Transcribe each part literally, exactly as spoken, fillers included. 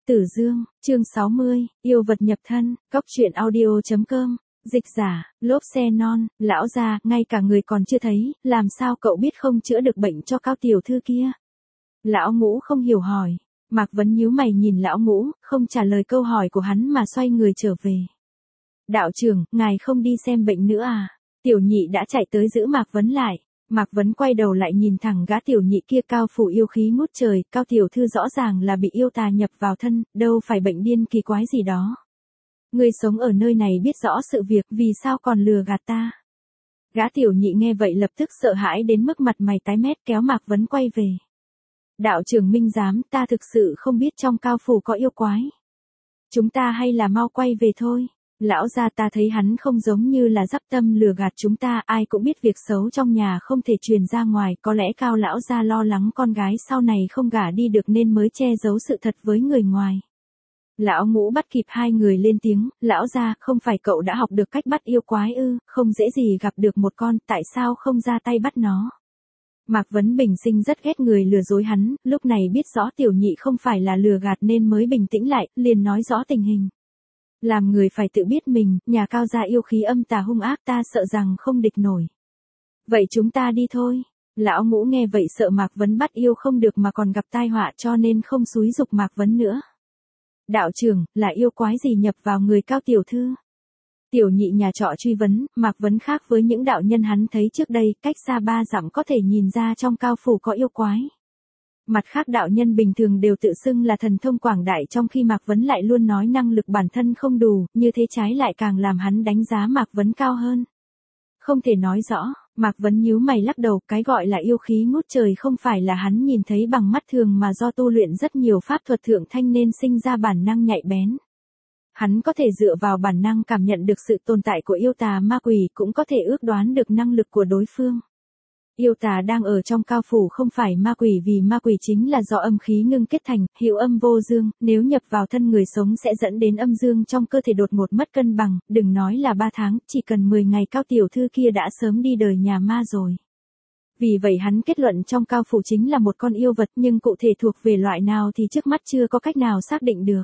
Tử Dương, chương sáu mươi, yêu vật nhập thân, cóc truyện audio.com, dịch giả, lốp xe non, lão già, ngay cả người còn chưa thấy, làm sao cậu biết không chữa được bệnh cho Cao tiểu thư kia? Lão Ngũ không hiểu hỏi. Mạc Vấn nhíu mày nhìn lão Ngũ, không trả lời câu hỏi của hắn mà xoay người trở về. Đạo trưởng, ngài không đi xem bệnh nữa à? Tiểu nhị đã chạy tới giữ Mạc Vấn lại. Mạc Vấn quay đầu lại nhìn thẳng gã tiểu nhị kia, cao phủ yêu khí ngút trời, Cao tiểu thư rõ ràng là bị yêu tà nhập vào thân, đâu phải bệnh điên kỳ quái gì đó. Người sống ở nơi này biết rõ sự việc, vì sao còn lừa gạt ta? Gã tiểu nhị nghe vậy lập tức sợ hãi đến mức mặt mày tái mét, kéo Mạc Vấn quay về. Đạo trưởng minh giám, ta thực sự không biết trong cao phủ có yêu quái. Chúng ta hay là mau quay về thôi. Lão gia, ta thấy hắn không giống như là dắp tâm lừa gạt chúng ta, ai cũng biết việc xấu trong nhà không thể truyền ra ngoài, có lẽ Cao lão gia lo lắng con gái sau này không gả đi được nên mới che giấu sự thật với người ngoài. Lão Ngũ bắt kịp hai người lên tiếng, lão gia, không phải cậu đã học được cách bắt yêu quái ư, không dễ gì gặp được một con, tại sao không ra tay bắt nó? Mạc Vấn bình sinh rất ghét người lừa dối hắn, lúc này biết rõ tiểu nhị không phải là lừa gạt nên mới bình tĩnh lại, liền nói rõ tình hình. Làm người phải tự biết mình, nhà Cao gia yêu khí âm tà hung ác, ta sợ rằng không địch nổi. Vậy chúng ta đi thôi. Lão Ngũ nghe vậy sợ Mạc Vấn bắt yêu không được mà còn gặp tai họa cho nên không xúi giục Mạc Vấn nữa. Đạo trưởng, là yêu quái gì nhập vào người Cao tiểu thư? Tiểu nhị nhà trọ truy vấn, Mạc Vấn khác với những đạo nhân hắn thấy trước đây, cách xa ba dặm có thể nhìn ra trong cao phủ có yêu quái. Mặt khác đạo nhân bình thường đều tự xưng là thần thông quảng đại, trong khi Mạc Vấn lại luôn nói năng lực bản thân không đủ, như thế trái lại càng làm hắn đánh giá Mạc Vấn cao hơn. Không thể nói rõ, Mạc Vấn nhíu mày lắc đầu, cái gọi là yêu khí ngút trời không phải là hắn nhìn thấy bằng mắt thường mà do tu luyện rất nhiều pháp thuật thượng thanh nên sinh ra bản năng nhạy bén. Hắn có thể dựa vào bản năng cảm nhận được sự tồn tại của yêu tà ma quỷ, cũng có thể ước đoán được năng lực của đối phương. Yêu tà đang ở trong cao phủ không phải ma quỷ, vì ma quỷ chính là do âm khí ngưng kết thành, hữu âm vô dương, nếu nhập vào thân người sống sẽ dẫn đến âm dương trong cơ thể đột ngột mất cân bằng, đừng nói là ba tháng, chỉ cần mười ngày Cao tiểu thư kia đã sớm đi đời nhà ma rồi. Vì vậy hắn kết luận trong cao phủ chính là một con yêu vật, nhưng cụ thể thuộc về loại nào thì trước mắt chưa có cách nào xác định được.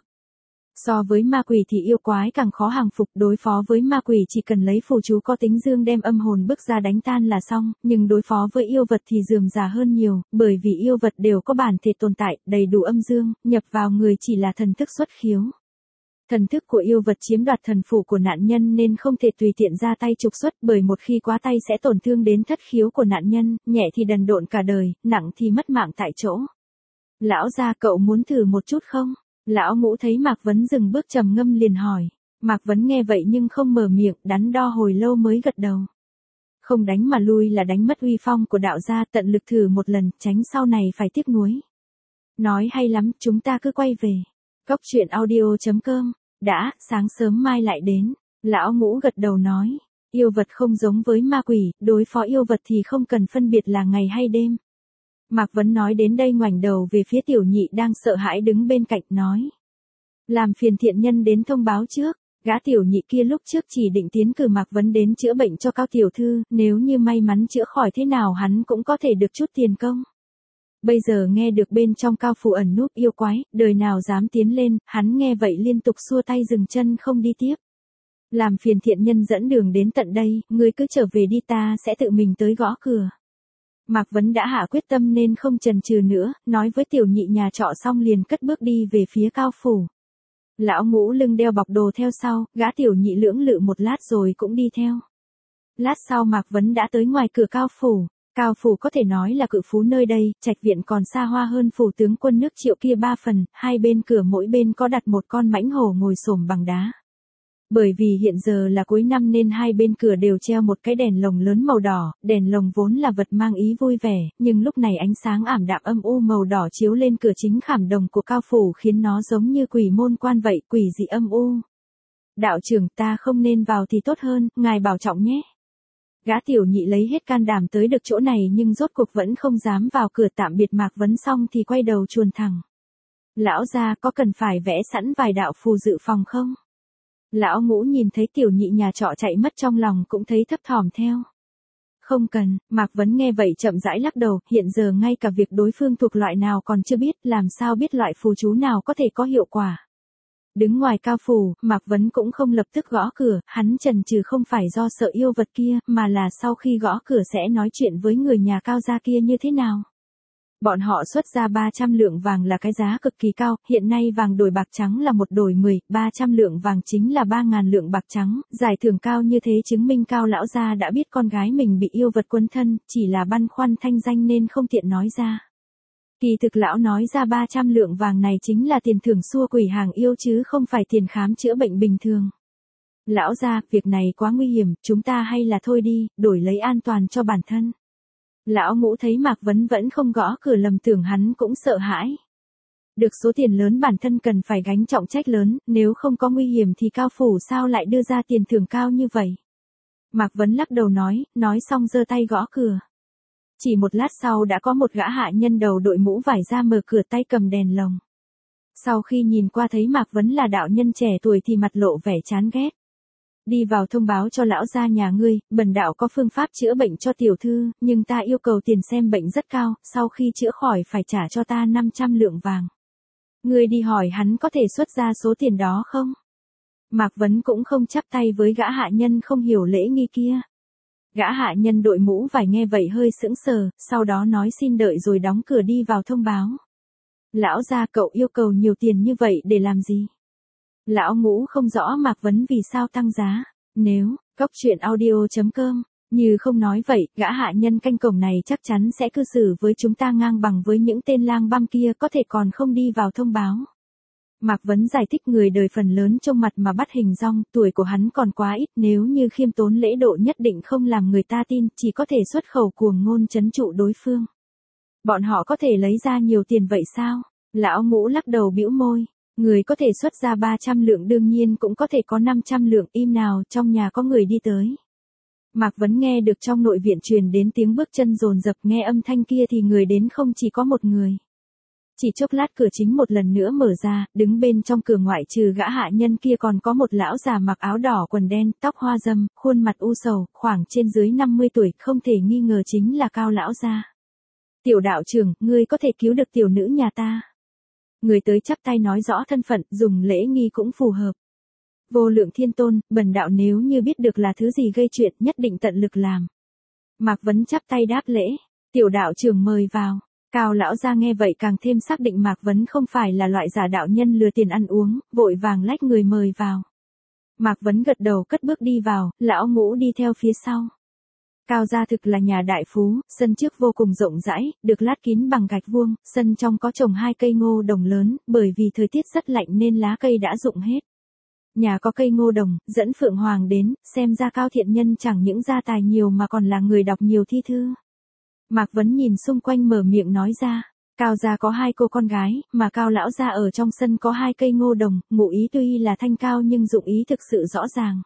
So với ma quỷ thì yêu quái càng khó hàng phục, đối phó với ma quỷ chỉ cần lấy phù chú có tính dương đem âm hồn bức ra đánh tan là xong, nhưng đối phó với yêu vật thì rườm rà hơn nhiều, bởi vì yêu vật đều có bản thể tồn tại, đầy đủ âm dương, nhập vào người chỉ là thần thức xuất khiếu. Thần thức của yêu vật chiếm đoạt thần phủ của nạn nhân nên không thể tùy tiện ra tay trục xuất, bởi một khi quá tay sẽ tổn thương đến thất khiếu của nạn nhân, nhẹ thì đần độn cả đời, nặng thì mất mạng tại chỗ. Lão gia, cậu muốn thử một chút không? Lão Ngũ thấy Mạc Vấn dừng bước trầm ngâm liền hỏi. Mạc Vấn nghe vậy nhưng không mở miệng, đắn đo hồi lâu mới gật đầu. Không đánh mà lui là đánh mất uy phong của đạo gia, tận lực thử một lần, tránh sau này phải tiếc nuối. Nói hay lắm, chúng ta cứ quay về. Cóc truyện audio.com, đã, sáng sớm mai lại đến. Lão Ngũ gật đầu nói, yêu vật không giống với ma quỷ, đối phó yêu vật thì không cần phân biệt là ngày hay đêm. Mạc Vấn nói đến đây ngoảnh đầu về phía tiểu nhị đang sợ hãi đứng bên cạnh nói. Làm phiền thiện nhân đến thông báo trước, gã tiểu nhị kia lúc trước chỉ định tiến cử Mạc Vấn đến chữa bệnh cho Cao tiểu thư, nếu như may mắn chữa khỏi thế nào hắn cũng có thể được chút tiền công. Bây giờ nghe được bên trong cao phủ ẩn núp yêu quái, đời nào dám tiến lên, hắn nghe vậy liên tục xua tay dừng chân không đi tiếp. Làm phiền thiện nhân dẫn đường đến tận đây, ngươi cứ trở về đi, ta sẽ tự mình tới gõ cửa. Mạc Vấn đã hạ quyết tâm nên không chần chừ nữa, nói với tiểu nhị nhà trọ xong liền cất bước đi về phía cao phủ. Lão Ngũ lưng đeo bọc đồ theo sau, gã tiểu nhị lưỡng lự một lát rồi cũng đi theo. Lát sau Mạc Vấn đã tới ngoài cửa cao phủ. Cao phủ có thể nói là cự phú nơi đây, trạch viện còn xa hoa hơn phủ tướng quân nước Triệu kia ba phần, hai bên cửa mỗi bên có đặt một con mãnh hổ ngồi xổm bằng đá. Bởi vì hiện giờ là cuối năm nên hai bên cửa đều treo một cái đèn lồng lớn màu đỏ, đèn lồng vốn là vật mang ý vui vẻ, nhưng lúc này ánh sáng ảm đạm âm u màu đỏ chiếu lên cửa chính khảm đồng của cao phủ khiến nó giống như quỷ môn quan vậy, quỷ dị âm u. Đạo trưởng, ta không nên vào thì tốt hơn, ngài bảo trọng nhé. Gã tiểu nhị lấy hết can đảm tới được chỗ này nhưng rốt cuộc vẫn không dám vào cửa, tạm biệt Mạc Vấn xong thì quay đầu chuồn thẳng. Lão gia, có cần phải vẽ sẵn vài đạo phù dự phòng không? Lão Ngũ nhìn thấy tiểu nhị nhà trọ chạy mất trong lòng cũng thấy thấp thỏm theo. Không cần, Mạc Vấn nghe vậy chậm rãi lắc đầu, hiện giờ ngay cả việc đối phương thuộc loại nào còn chưa biết, làm sao biết loại phù chú nào có thể có hiệu quả. Đứng ngoài cao phủ, Mạc Vấn cũng không lập tức gõ cửa, hắn chần chừ không phải do sợ yêu vật kia, mà là sau khi gõ cửa sẽ nói chuyện với người nhà Cao gia kia như thế nào. Bọn họ xuất ra ba trăm lượng vàng là cái giá cực kỳ cao, hiện nay vàng đổi bạc trắng là một đổi mười, ba trăm lượng vàng chính là ba ngàn lượng bạc trắng, giải thưởng cao như thế chứng minh Cao lão gia đã biết con gái mình bị yêu vật quấn thân, chỉ là băn khoăn thanh danh nên không tiện nói ra. Kỳ thực lão nói ra ba trăm lượng vàng này chính là tiền thưởng xua quỷ hàng yêu chứ không phải tiền khám chữa bệnh bình thường. Lão gia, việc này quá nguy hiểm, chúng ta hay là thôi đi, đổi lấy an toàn cho bản thân. Lão Ngũ thấy Mạc Vấn vẫn không gõ cửa lầm tưởng hắn cũng sợ hãi. Được số tiền lớn bản thân cần phải gánh trọng trách lớn, nếu không có nguy hiểm thì Cao phủ sao lại đưa ra tiền thưởng cao như vậy. Mạc Vấn lắc đầu nói, nói xong giơ tay gõ cửa. Chỉ một lát sau đã có một gã hạ nhân đầu đội mũ vải ra mở cửa tay cầm đèn lồng. Sau khi nhìn qua thấy Mạc Vấn là đạo nhân trẻ tuổi thì mặt lộ vẻ chán ghét. Đi vào thông báo cho lão gia nhà ngươi, bần đạo có phương pháp chữa bệnh cho tiểu thư, nhưng ta yêu cầu tiền xem bệnh rất cao, sau khi chữa khỏi phải trả cho ta năm trăm lượng vàng. Ngươi đi hỏi hắn có thể xuất ra số tiền đó không? Mạc Vấn cũng không chắp tay với gã hạ nhân không hiểu lễ nghi kia. Gã hạ nhân đội mũ vải nghe vậy hơi sững sờ, sau đó nói xin đợi rồi đóng cửa đi vào thông báo. Lão gia, cậu yêu cầu nhiều tiền như vậy để làm gì? Lão Ngũ không rõ Mạc Vấn vì sao tăng giá. Nếu, cốc truyện audio chấm com, như không nói vậy, gã hạ nhân canh cổng này chắc chắn sẽ cư xử với chúng ta ngang bằng với những tên lang băm kia có thể còn không đi vào thông báo. Mạc Vấn giải thích người đời phần lớn trông mặt mà bắt hình dong, tuổi của hắn còn quá ít, nếu như khiêm tốn lễ độ nhất định không làm người ta tin, chỉ có thể xuất khẩu cuồng ngôn trấn trụ đối phương. Bọn họ có thể lấy ra nhiều tiền vậy sao? Lão Ngũ lắc đầu bĩu môi. Người có thể xuất ra ba trăm lượng đương nhiên cũng có thể có năm trăm lượng, im nào, trong nhà có người đi tới. Mạc Vấn nghe được trong nội viện truyền đến tiếng bước chân dồn dập, nghe âm thanh kia thì người đến không chỉ có một người. Chỉ chốc lát cửa chính một lần nữa mở ra, đứng bên trong cửa ngoại trừ gã hạ nhân kia còn có một lão già mặc áo đỏ quần đen, tóc hoa râm, khuôn mặt u sầu, khoảng trên dưới năm mươi tuổi, không thể nghi ngờ chính là Cao lão gia. Tiểu đạo trưởng, ngươi có thể cứu được tiểu nữ nhà ta. Người tới chắp tay nói rõ thân phận, dùng lễ nghi cũng phù hợp. Vô lượng thiên tôn, bần đạo nếu như biết được là thứ gì gây chuyện nhất định tận lực làm. Mạc Vấn chắp tay đáp lễ, tiểu đạo trưởng mời vào. Cao lão gia nghe vậy càng thêm xác định Mạc Vấn không phải là loại giả đạo nhân lừa tiền ăn uống, vội vàng lách người mời vào. Mạc Vấn gật đầu cất bước đi vào, lão Ngũ đi theo phía sau. Cao gia thực là nhà đại phú, sân trước vô cùng rộng rãi, được lát kín bằng gạch vuông, sân trong có trồng hai cây ngô đồng lớn, bởi vì thời tiết rất lạnh nên lá cây đã rụng hết. Nhà có cây ngô đồng, dẫn Phượng Hoàng đến, xem ra Cao thiện nhân chẳng những gia tài nhiều mà còn là người đọc nhiều thi thư. Mạc Vấn nhìn xung quanh mở miệng nói ra, Cao gia có hai cô con gái, mà Cao lão gia ở trong sân có hai cây ngô đồng, ngụ ý tuy là thanh cao nhưng dụng ý thực sự rõ ràng.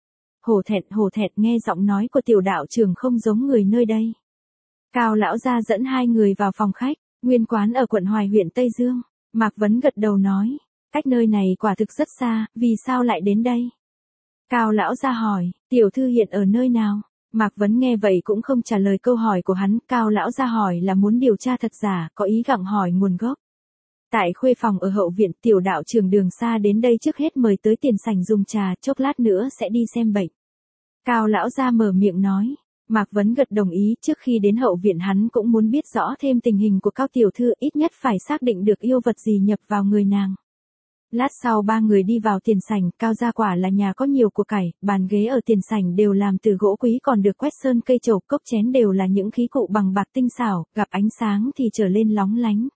Hổ thẹn hổ thẹn nghe giọng nói của tiểu đạo trưởng không giống người nơi đây. Cao lão gia dẫn hai người vào phòng khách, nguyên quán ở quận Hoài huyện Tây Dương. Mạc Vấn gật đầu nói, cách nơi này quả thực rất xa, vì sao lại đến đây? Cao lão gia hỏi, tiểu thư hiện ở nơi nào? Mạc Vấn nghe vậy cũng không trả lời câu hỏi của hắn, Cao lão gia hỏi là muốn điều tra thật giả, có ý gặng hỏi nguồn gốc. Tại khuê phòng ở hậu viện, tiểu đạo trưởng đường xa đến đây trước hết mời tới tiền sảnh dùng trà, chốc lát nữa sẽ đi xem bệnh. Cao lão gia mở miệng nói, Mạc Vấn gật đồng ý, trước khi đến hậu viện hắn cũng muốn biết rõ thêm tình hình của Cao tiểu thư, ít nhất phải xác định được yêu vật gì nhập vào người nàng. Lát sau ba người đi vào tiền sảnh, Cao gia quả là nhà có nhiều của cải, bàn ghế ở tiền sảnh đều làm từ gỗ quý còn được quét sơn cây trầu, cốc chén đều là những khí cụ bằng bạc tinh xảo, gặp ánh sáng thì trở lên lóng lánh.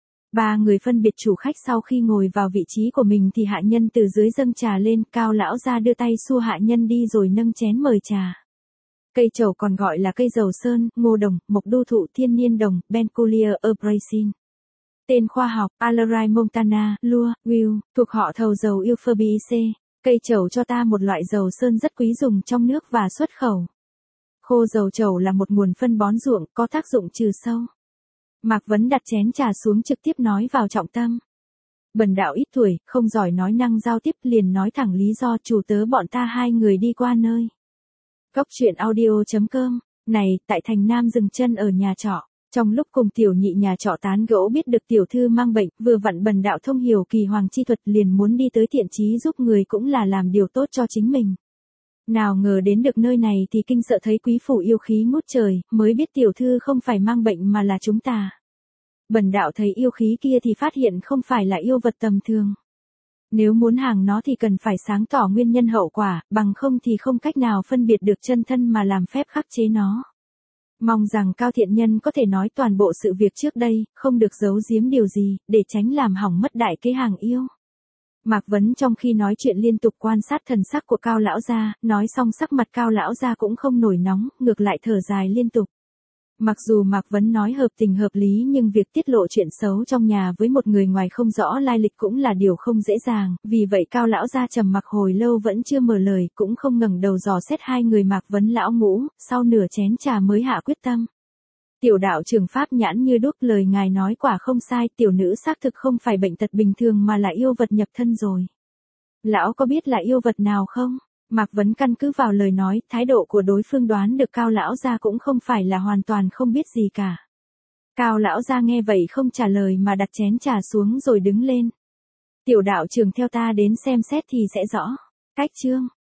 Ba người phân biệt chủ khách, sau khi ngồi vào vị trí của mình thì hạ nhân từ dưới dâng trà lên, Cao lão gia đưa tay xua hạ nhân đi rồi nâng chén mời trà. Cây trầu còn gọi là cây dầu sơn, ngô đồng, mộc đu thụ, thiên niên đồng, Bencolia Ebracin. Tên khoa học, Allerai montana, lua, will, thuộc họ thầu dầu Euphorbiaceae. Cây trầu cho ta một loại dầu sơn rất quý dùng trong nước và xuất khẩu. Khô dầu trầu là một nguồn phân bón ruộng, có tác dụng trừ sâu. Mạc Vấn đặt chén trà xuống trực tiếp nói vào trọng tâm. Bần đạo ít tuổi, không giỏi nói năng giao tiếp, liền nói thẳng lý do chủ tớ bọn ta hai người đi qua nơi. Cốc truyện audio chấm com Này, tại thành Nam dừng chân ở nhà trọ. Trong lúc cùng tiểu nhị nhà trọ tán gẫu biết được tiểu thư mang bệnh, vừa vặn bần đạo thông hiểu kỳ hoàng chi thuật liền muốn đi tới thiện chí giúp người cũng là làm điều tốt cho chính mình. Nào ngờ đến được nơi này thì kinh sợ thấy quý phủ yêu khí ngút trời, mới biết tiểu thư không phải mang bệnh mà là chúng ta. Bần đạo thấy yêu khí kia thì phát hiện không phải là yêu vật tầm thường. Nếu muốn hàng nó thì cần phải sáng tỏ nguyên nhân hậu quả, bằng không thì không cách nào phân biệt được chân thân mà làm phép khắc chế nó. Mong rằng Cao thiện nhân có thể nói toàn bộ sự việc trước đây, không được giấu giếm điều gì, để tránh làm hỏng mất đại kế hàng yêu. Mạc Vấn trong khi nói chuyện liên tục quan sát thần sắc của Cao lão gia, nói xong sắc mặt Cao lão gia cũng không nổi nóng, ngược lại thở dài liên tục. Mặc dù Mạc Vấn nói hợp tình hợp lý nhưng việc tiết lộ chuyện xấu trong nhà với một người ngoài không rõ lai lịch cũng là điều không dễ dàng, vì vậy Cao lão gia trầm mặc hồi lâu vẫn chưa mở lời, cũng không ngẩng đầu dò xét hai người Mạc Vấn lão ngũ, sau nửa chén trà mới hạ quyết tâm. Tiểu đạo trưởng pháp nhãn như đúc, lời ngài nói quả không sai, tiểu nữ xác thực không phải bệnh tật bình thường mà là yêu vật nhập thân rồi. Lão có biết là yêu vật nào không? Mạc Vấn căn cứ vào lời nói, thái độ của đối phương đoán được Cao lão gia cũng không phải là hoàn toàn không biết gì cả. Cao lão gia nghe vậy không trả lời mà đặt chén trà xuống rồi đứng lên. Tiểu đạo trưởng theo ta đến xem xét thì sẽ rõ. Cách chương